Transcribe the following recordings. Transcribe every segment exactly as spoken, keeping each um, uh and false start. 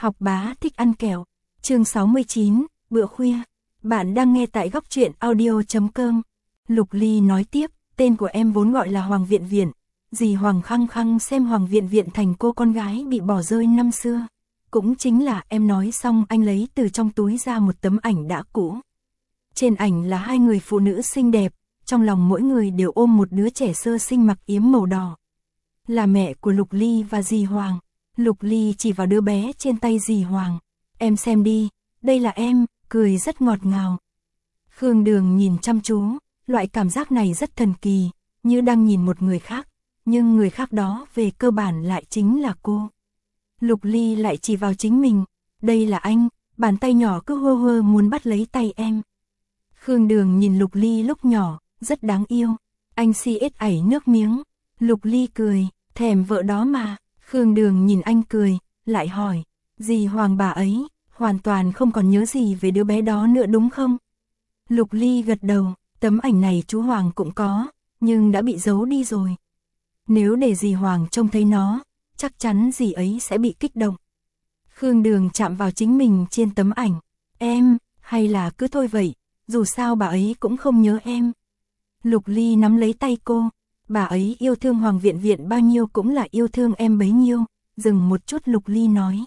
Học bá thích ăn kẹo. Chương sáu mươi chín, bữa khuya. Bạn đang nghe tại góc truyện audio chấm com. Lục Ly nói tiếp, tên của em vốn gọi là Hoàng Viện Viện. Dì Hoàng khăng khăng xem Hoàng Viện Viện thành cô con gái bị bỏ rơi năm xưa. Cũng chính là em nói xong anh lấy từ trong túi ra một tấm ảnh đã cũ. Trên ảnh là hai người phụ nữ xinh đẹp, trong lòng mỗi người đều ôm một đứa trẻ sơ sinh mặc yếm màu đỏ. Là mẹ của Lục Ly và dì Hoàng. Lục Ly chỉ vào đứa bé trên tay dì Hoàng. Em xem đi, đây là em, cười rất ngọt ngào. Khương Đường nhìn chăm chú, loại cảm giác này rất thần kỳ, như đang nhìn một người khác, nhưng người khác đó về cơ bản lại chính là cô. Lục Ly lại chỉ vào chính mình, đây là anh, bàn tay nhỏ cứ hơ hơ muốn bắt lấy tay em. Khương Đường nhìn Lục Ly lúc nhỏ, rất đáng yêu, anh si ết ảy nước miếng. Lục Ly cười, thèm vợ đó mà. Khương Đường nhìn anh cười, lại hỏi, dì Hoàng bà ấy, hoàn toàn không còn nhớ gì về đứa bé đó nữa đúng không? Lục Ly gật đầu, tấm ảnh này chú Hoàng cũng có, nhưng đã bị giấu đi rồi. Nếu để dì Hoàng trông thấy nó, chắc chắn dì ấy sẽ bị kích động. Khương Đường chạm vào chính mình trên tấm ảnh, em, hay là cứ thôi vậy, dù sao bà ấy cũng không nhớ em. Lục Ly nắm lấy tay cô. Bà ấy yêu thương Hoàng Viện Viện bao nhiêu cũng là yêu thương em bấy nhiêu. Dừng một chút Lục Ly nói.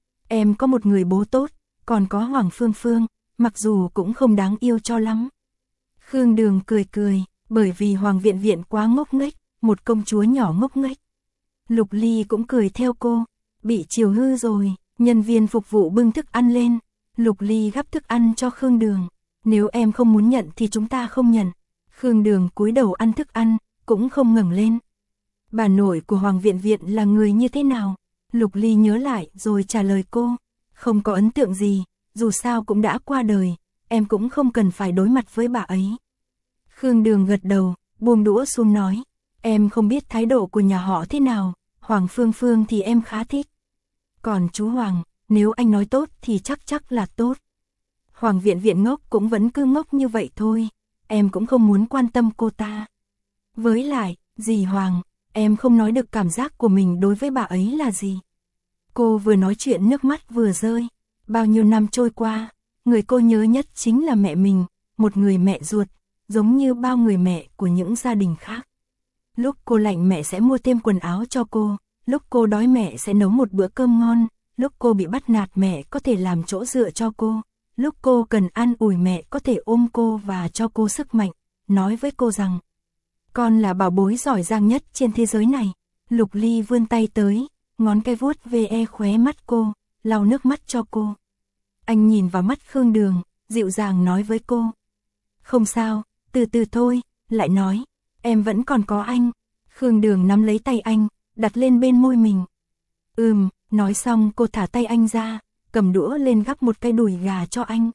Em có một người bố tốt, còn có Hoàng Phương Phương, mặc dù cũng không đáng yêu cho lắm. Khương Đường cười cười, bởi vì Hoàng Viện Viện quá ngốc nghếch, một công chúa nhỏ ngốc nghếch. Lục Ly cũng cười theo cô, bị chiều hư rồi, nhân viên phục vụ bưng thức ăn lên. Lục Ly gắp thức ăn cho Khương Đường. Nếu em không muốn nhận thì chúng ta không nhận. Khương Đường cúi đầu ăn thức ăn, cũng không ngẩng lên. Bà nội của Hoàng Viện Viện là người như thế nào? Lục Ly nhớ lại rồi trả lời cô. Không có ấn tượng gì, dù sao cũng đã qua đời, em cũng không cần phải đối mặt với bà ấy. Khương Đường gật đầu, buông đũa xuống nói. Em không biết thái độ của nhà họ thế nào, Hoàng Phương Phương thì em khá thích. Còn chú Hoàng, nếu anh nói tốt thì chắc chắc là tốt. Hoàng Viện Viện ngốc cũng vẫn cứ ngốc như vậy thôi, em cũng không muốn quan tâm cô ta. Với lại, dì Hoàng, em không nói được cảm giác của mình đối với bà ấy là gì. Cô vừa nói chuyện nước mắt vừa rơi. Bao nhiêu năm trôi qua, người cô nhớ nhất chính là mẹ mình, một người mẹ ruột, giống như bao người mẹ của những gia đình khác. Lúc cô lạnh mẹ sẽ mua thêm quần áo cho cô, lúc cô đói mẹ sẽ nấu một bữa cơm ngon, lúc cô bị bắt nạt mẹ có thể làm chỗ dựa cho cô, lúc cô cần an ủi mẹ có thể ôm cô và cho cô sức mạnh, nói với cô rằng con là bảo bối giỏi giang nhất trên thế giới này. Lục Ly vươn tay tới, ngón cái vuốt ve khóe mắt cô, lau nước mắt cho cô. Anh nhìn vào mắt Khương Đường, dịu dàng nói với cô. Không sao, từ từ thôi, lại nói, em vẫn còn có anh. Khương Đường nắm lấy tay anh, đặt lên bên môi mình. Ừm, nói xong cô thả tay anh ra, cầm đũa lên gắp một cái đùi gà cho anh.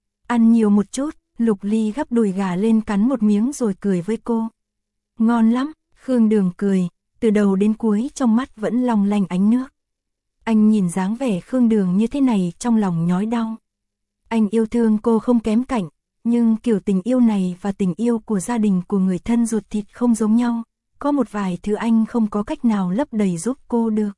Ăn nhiều một chút. Lục Ly gắp đùi gà lên cắn một miếng rồi cười với cô. Ngon lắm, Khương Đường cười, từ đầu đến cuối trong mắt vẫn long lanh ánh nước. Anh nhìn dáng vẻ Khương Đường như thế này trong lòng nhói đau. Anh yêu thương cô không kém cạnh, nhưng kiểu tình yêu này và tình yêu của gia đình của người thân ruột thịt không giống nhau. Có một vài thứ anh không có cách nào lấp đầy giúp cô được.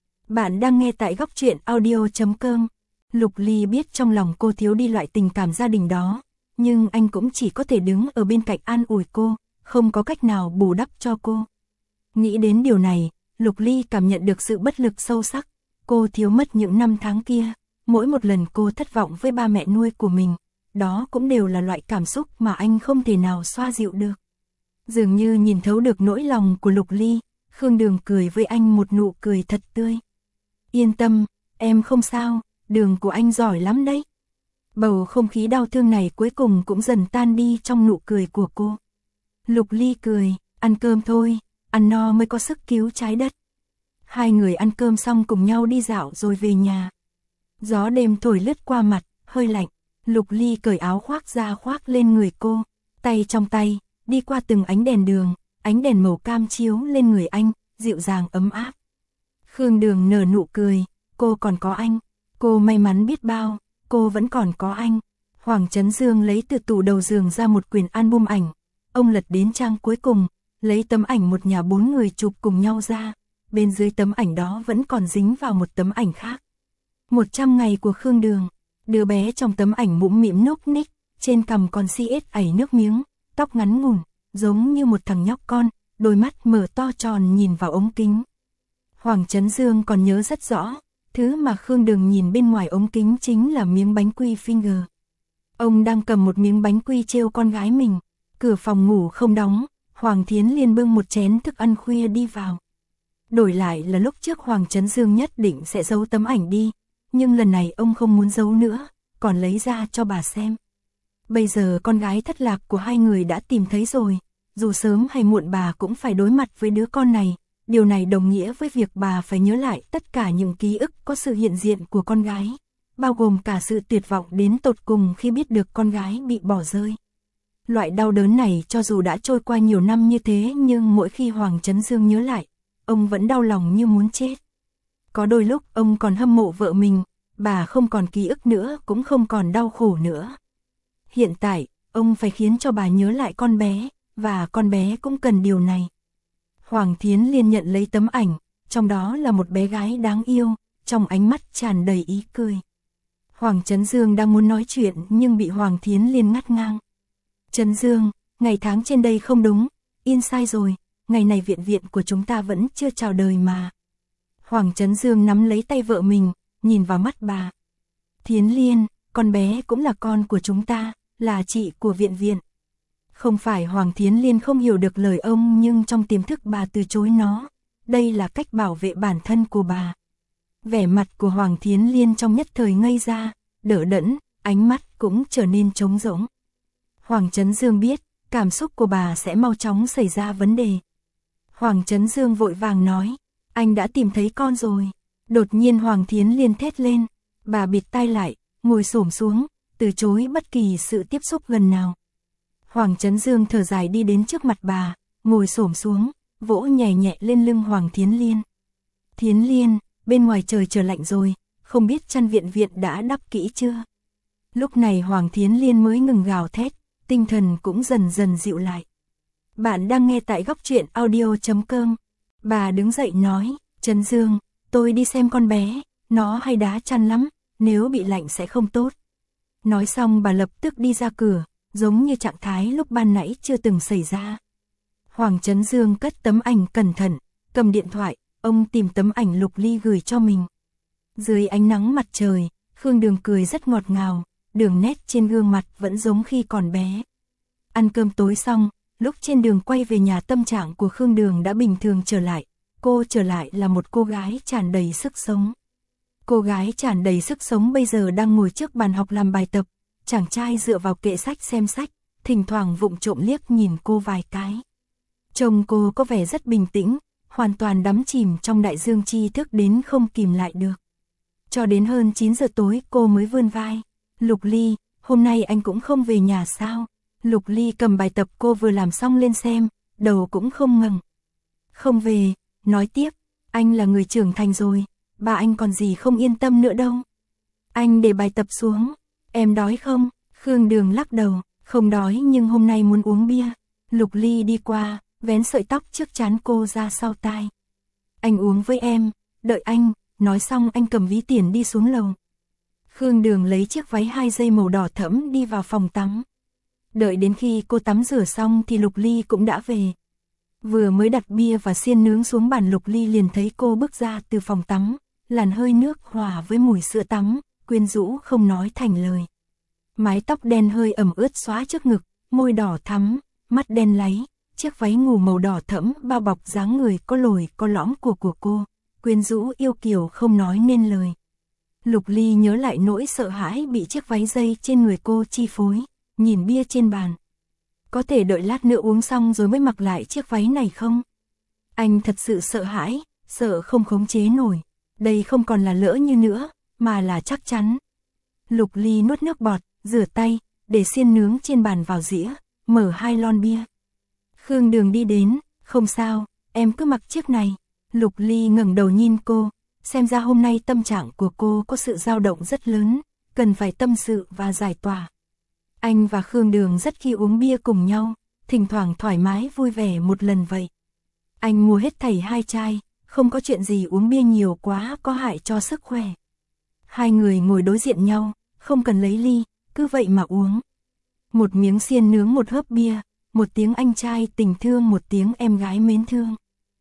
Bạn đang nghe tại góc truyện audio chấm com. Lục Ly biết trong lòng cô thiếu đi loại tình cảm gia đình đó, nhưng anh cũng chỉ có thể đứng ở bên cạnh an ủi cô, không có cách nào bù đắp cho cô. Nghĩ đến điều này, Lục Ly cảm nhận được sự bất lực sâu sắc. Cô thiếu mất những năm tháng kia, mỗi một lần cô thất vọng với ba mẹ nuôi của mình, đó cũng đều là loại cảm xúc mà anh không thể nào xoa dịu được. Dường như nhìn thấu được nỗi lòng của Lục Ly, Khương Đường cười với anh một nụ cười thật tươi. Yên tâm, em không sao, Đường của anh giỏi lắm đấy. Bầu không khí đau thương này cuối cùng cũng dần tan đi trong nụ cười của cô. Lục Ly cười, ăn cơm thôi, ăn no mới có sức cứu trái đất. Hai người ăn cơm xong cùng nhau đi dạo rồi về nhà. Gió đêm thổi lướt qua mặt, hơi lạnh. Lục Ly cởi áo khoác ra khoác lên người cô, tay trong tay, đi qua từng ánh đèn đường, ánh đèn màu cam chiếu lên người anh, dịu dàng ấm áp. Khương Đường nở nụ cười, cô còn có anh, cô may mắn biết bao, cô vẫn còn có anh. Hoàng Chấn Dương lấy từ tủ đầu giường ra một quyển album ảnh, ông lật đến trang cuối cùng, lấy tấm ảnh một nhà bốn người chụp cùng nhau ra, bên dưới tấm ảnh đó vẫn còn dính vào một tấm ảnh khác. một trăm ngày của Khương Đường. Đứa bé trong tấm ảnh mũm mĩm núc ních, trên cằm còn si ết ảy nước miếng, tóc ngắn ngủn, giống như một thằng nhóc con, đôi mắt mở to tròn nhìn vào ống kính. Hoàng Chấn Dương còn nhớ rất rõ, thứ mà Khương Đường nhìn bên ngoài ống kính chính là miếng bánh quy finger. Ông đang cầm một miếng bánh quy trêu con gái mình, cửa phòng ngủ không đóng, Hoàng Thiến Liên bưng một chén thức ăn khuya đi vào. Đổi lại là lúc trước Hoàng Chấn Dương nhất định sẽ giấu tấm ảnh đi, nhưng lần này ông không muốn giấu nữa, còn lấy ra cho bà xem. Bây giờ con gái thất lạc của hai người đã tìm thấy rồi, dù sớm hay muộn bà cũng phải đối mặt với đứa con này, điều này đồng nghĩa với việc bà phải nhớ lại tất cả những ký ức có sự hiện diện của con gái, bao gồm cả sự tuyệt vọng đến tột cùng khi biết được con gái bị bỏ rơi. Loại đau đớn này cho dù đã trôi qua nhiều năm như thế nhưng mỗi khi Hoàng Chấn Dương nhớ lại, ông vẫn đau lòng như muốn chết. Có đôi lúc ông còn hâm mộ vợ mình, bà không còn ký ức nữa cũng không còn đau khổ nữa. Hiện tại, ông phải khiến cho bà nhớ lại con bé, và con bé cũng cần điều này. Hoàng Thiến Liên nhận lấy tấm ảnh, trong đó là một bé gái đáng yêu, trong ánh mắt tràn đầy ý cười. Hoàng Chấn Dương đang muốn nói chuyện nhưng bị Hoàng Thiến Liên ngắt ngang. Chấn Dương, ngày tháng trên đây không đúng, in sai rồi, ngày này viện viện của chúng ta vẫn chưa chào đời mà. Hoàng Chấn Dương nắm lấy tay vợ mình, nhìn vào mắt bà. Thiến Liên, con bé cũng là con của chúng ta, là chị của viện viện. Không phải Hoàng Thiến Liên không hiểu được lời ông nhưng trong tiềm thức bà từ chối nó. Đây là cách bảo vệ bản thân của bà. Vẻ mặt của Hoàng Thiến Liên trong nhất thời ngây ra, đỡ đẫn, ánh mắt cũng trở nên trống rỗng. Hoàng Chấn Dương biết, cảm xúc của bà sẽ mau chóng xảy ra vấn đề. Hoàng Chấn Dương vội vàng nói, anh đã tìm thấy con rồi. Đột nhiên Hoàng Thiến Liên thét lên, bà bịt tai lại, ngồi xổm xuống, từ chối bất kỳ sự tiếp xúc gần nào. Hoàng Chấn Dương thở dài đi đến trước mặt bà, ngồi xổm xuống, vỗ nhẹ nhẹ lên lưng Hoàng Thiến Liên. Thiến Liên, bên ngoài trời trở lạnh rồi, không biết chăn viện viện đã đắp kỹ chưa? Lúc này Hoàng Thiến Liên mới ngừng gào thét, tinh thần cũng dần dần dịu lại. Bạn đang nghe tại góc truyện audio chấm com. Bà đứng dậy nói, Chấn Dương, tôi đi xem con bé, nó hay đá chăn lắm, nếu bị lạnh sẽ không tốt. Nói xong bà lập tức đi ra cửa, giống như trạng thái lúc ban nãy chưa từng xảy ra. Hoàng Chấn Dương cất tấm ảnh cẩn thận, cầm điện thoại, ông tìm tấm ảnh Lục Ly gửi cho mình. Dưới ánh nắng mặt trời, Khương Đường cười rất ngọt ngào, đường nét trên gương mặt vẫn giống khi còn bé. Ăn cơm tối xong, lúc trên đường quay về nhà tâm trạng của Khương Đường đã bình thường trở lại. Cô trở lại là một cô gái tràn đầy sức sống. Cô gái tràn đầy sức sống bây giờ đang ngồi trước bàn học làm bài tập, chàng trai dựa vào kệ sách xem sách, thỉnh thoảng vụng trộm liếc nhìn cô vài cái. Trông cô có vẻ rất bình tĩnh, hoàn toàn đắm chìm trong đại dương tri thức đến không kìm lại được. Cho đến hơn chín giờ tối cô mới vươn vai. Lục Ly, hôm nay anh cũng không về nhà sao? Lục Ly cầm bài tập cô vừa làm xong lên xem, đầu cũng không ngẩng. Không về, nói tiếp, anh là người trưởng thành rồi, bà anh còn gì không yên tâm nữa đâu. Anh để bài tập xuống, em đói không? Khương Đường lắc đầu, không đói nhưng hôm nay muốn uống bia. Lục Ly đi qua, vén sợi tóc trước trán cô ra sau tai. Anh uống với em, đợi anh, nói xong anh cầm ví tiền đi xuống lầu. Khương Đường lấy chiếc váy hai dây màu đỏ thẫm đi vào phòng tắm. Đợi đến khi cô tắm rửa xong thì Lục Ly cũng đã về. Vừa mới đặt bia và xiên nướng xuống bàn, Lục Ly liền thấy cô bước ra từ phòng tắm, làn hơi nước hòa với mùi sữa tắm, quyến rũ không nói thành lời. Mái tóc đen hơi ẩm ướt xóa trước ngực, môi đỏ thắm, mắt đen láy, chiếc váy ngủ màu đỏ thẫm bao bọc dáng người có lồi có lõm của của cô, quyến rũ yêu kiều không nói nên lời. Lục Ly nhớ lại nỗi sợ hãi bị chiếc váy dây trên người cô chi phối, nhìn bia trên bàn. Có thể đợi lát nữa uống xong rồi mới mặc lại chiếc váy này không? Anh thật sự sợ hãi, sợ không khống chế nổi. Đây không còn là lỡ như nữa, mà là chắc chắn. Lục Ly nuốt nước bọt, rửa tay, để xiên nướng trên bàn vào dĩa, mở hai lon bia. Khương Đường đi đến, không sao, em cứ mặc chiếc này. Lục Ly ngẩng đầu nhìn cô, xem ra hôm nay tâm trạng của cô có sự dao động rất lớn, cần phải tâm sự và giải tỏa. Anh và Khương Đường rất khi uống bia cùng nhau, thỉnh thoảng thoải mái vui vẻ một lần vậy. Anh mua hết thảy hai chai, không có chuyện gì uống bia nhiều quá có hại cho sức khỏe. Hai người ngồi đối diện nhau, không cần lấy ly, cứ vậy mà uống. Một miếng xiên nướng một hớp bia, một tiếng anh trai tình thương một tiếng em gái mến thương.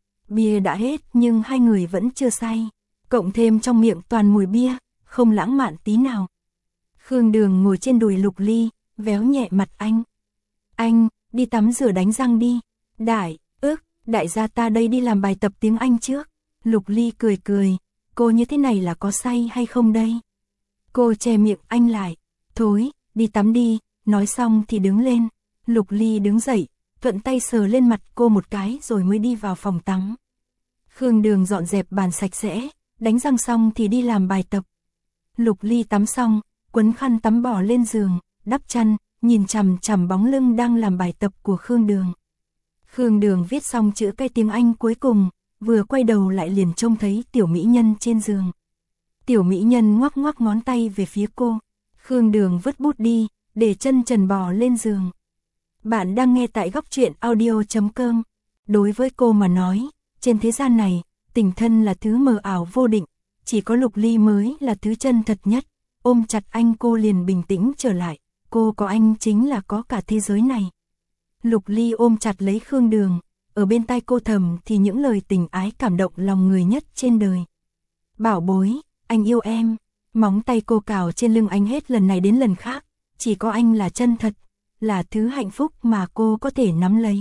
Bia đã hết nhưng hai người vẫn chưa say, cộng thêm trong miệng toàn mùi bia, không lãng mạn tí nào. Khương Đường ngồi trên đùi Lục Ly, véo nhẹ mặt anh. Anh, đi tắm rửa đánh răng đi. Đại, ước, đại gia ta đây đi làm bài tập tiếng Anh trước. Lục Ly cười cười, cô như thế này là có say hay không đây? Cô che miệng anh lại, thối, đi tắm đi, nói xong thì đứng lên. Lục Ly đứng dậy, thuận tay sờ lên mặt cô một cái rồi mới đi vào phòng tắm. Khương Đường dọn dẹp bàn sạch sẽ, đánh răng xong thì đi làm bài tập. Lục Ly tắm xong, quấn khăn tắm bỏ lên giường, đắp chăn, nhìn chằm chằm bóng lưng đang làm bài tập của Khương Đường. Khương Đường viết xong chữ cái tiếng Anh cuối cùng, vừa quay đầu lại liền trông thấy tiểu mỹ nhân trên giường. Tiểu mỹ nhân ngoắc ngoắc ngón tay về phía cô. Khương Đường vứt bút đi, để chân trần bò lên giường. Bạn đang nghe tại góc truyện audio chấm com. Đối với cô mà nói, trên thế gian này, tình thân là thứ mờ ảo vô định, chỉ có Lục Ly mới là thứ chân thật nhất. Ôm chặt anh cô liền bình tĩnh trở lại, cô có anh chính là có cả thế giới này. Lục Ly ôm chặt lấy Khương Đường, ở bên tai cô thầm thì những lời tình ái cảm động lòng người nhất trên đời. Bảo bối, anh yêu em. Móng tay cô cào trên lưng anh hết lần này đến lần khác, chỉ có anh là chân thật, là thứ hạnh phúc mà cô có thể nắm lấy.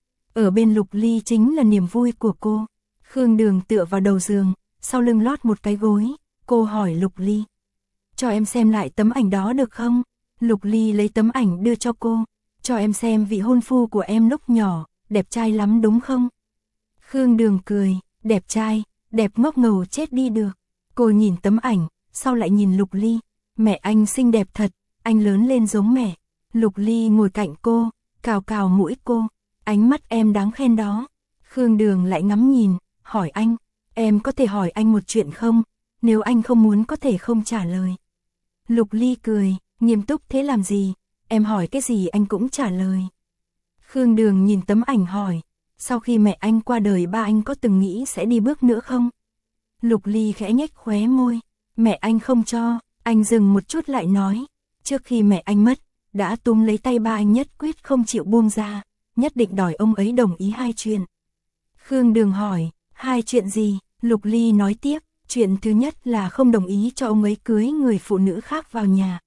Ở bên Lục Ly chính là niềm vui của cô. Khương Đường tựa vào đầu giường, sau lưng lót một cái gối, cô hỏi Lục Ly. Cho em xem lại tấm ảnh đó được không? Lục Ly lấy tấm ảnh đưa cho cô. Cho em xem vị hôn phu của em lúc nhỏ, đẹp trai lắm đúng không? Khương Đường cười, đẹp trai, đẹp ngốc ngầu chết đi được. Cô nhìn tấm ảnh, sau lại nhìn Lục Ly. Mẹ anh xinh đẹp thật, anh lớn lên giống mẹ. Lục Ly ngồi cạnh cô, cào cào mũi cô. Ánh mắt em đáng khen đó. Khương Đường lại ngắm nhìn, hỏi anh. Em có thể hỏi anh một chuyện không? Nếu anh không muốn có thể không trả lời. Lục Ly cười, nghiêm túc thế làm gì? Em hỏi cái gì anh cũng trả lời. Khương Đường nhìn tấm ảnh hỏi. Sau khi mẹ anh qua đời ba anh có từng nghĩ sẽ đi bước nữa không? Lục Ly khẽ nhếch khóe môi. Mẹ anh không cho. Anh dừng một chút lại nói. Trước khi mẹ anh mất, đã túm lấy tay ba anh nhất quyết không chịu buông ra. Nhất định đòi ông ấy đồng ý hai chuyện. Khương Đường hỏi, hai chuyện gì? Lục Ly nói tiếp. Chuyện thứ nhất là không đồng ý cho ông ấy cưới người phụ nữ khác vào nhà.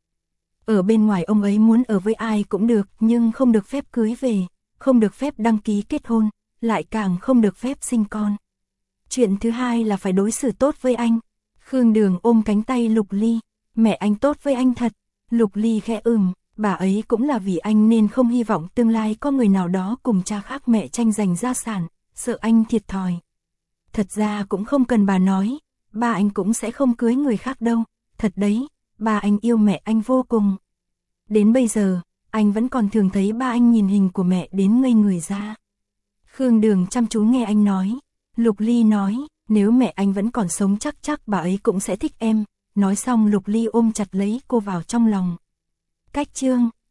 Ở bên ngoài ông ấy muốn ở với ai cũng được nhưng không được phép cưới về, không được phép đăng ký kết hôn, lại càng không được phép sinh con. Chuyện thứ hai là phải đối xử tốt với anh. Khương Đường ôm cánh tay Lục Ly, mẹ anh tốt với anh thật. Lục Ly khẽ ừm, bà ấy cũng là vì anh nên không hy vọng tương lai có người nào đó cùng cha khác mẹ tranh giành gia sản, sợ anh thiệt thòi. Thật ra cũng không cần bà nói, ba anh cũng sẽ không cưới người khác đâu, thật đấy, ba anh yêu mẹ anh vô cùng. Đến bây giờ, anh vẫn còn thường thấy ba anh nhìn hình của mẹ đến ngây người ra. Khương Đường chăm chú nghe anh nói. Lục Ly nói, nếu mẹ anh vẫn còn sống chắc chắc bà ấy cũng sẽ thích em. Nói xong Lục Ly ôm chặt lấy cô vào trong lòng. Cách chương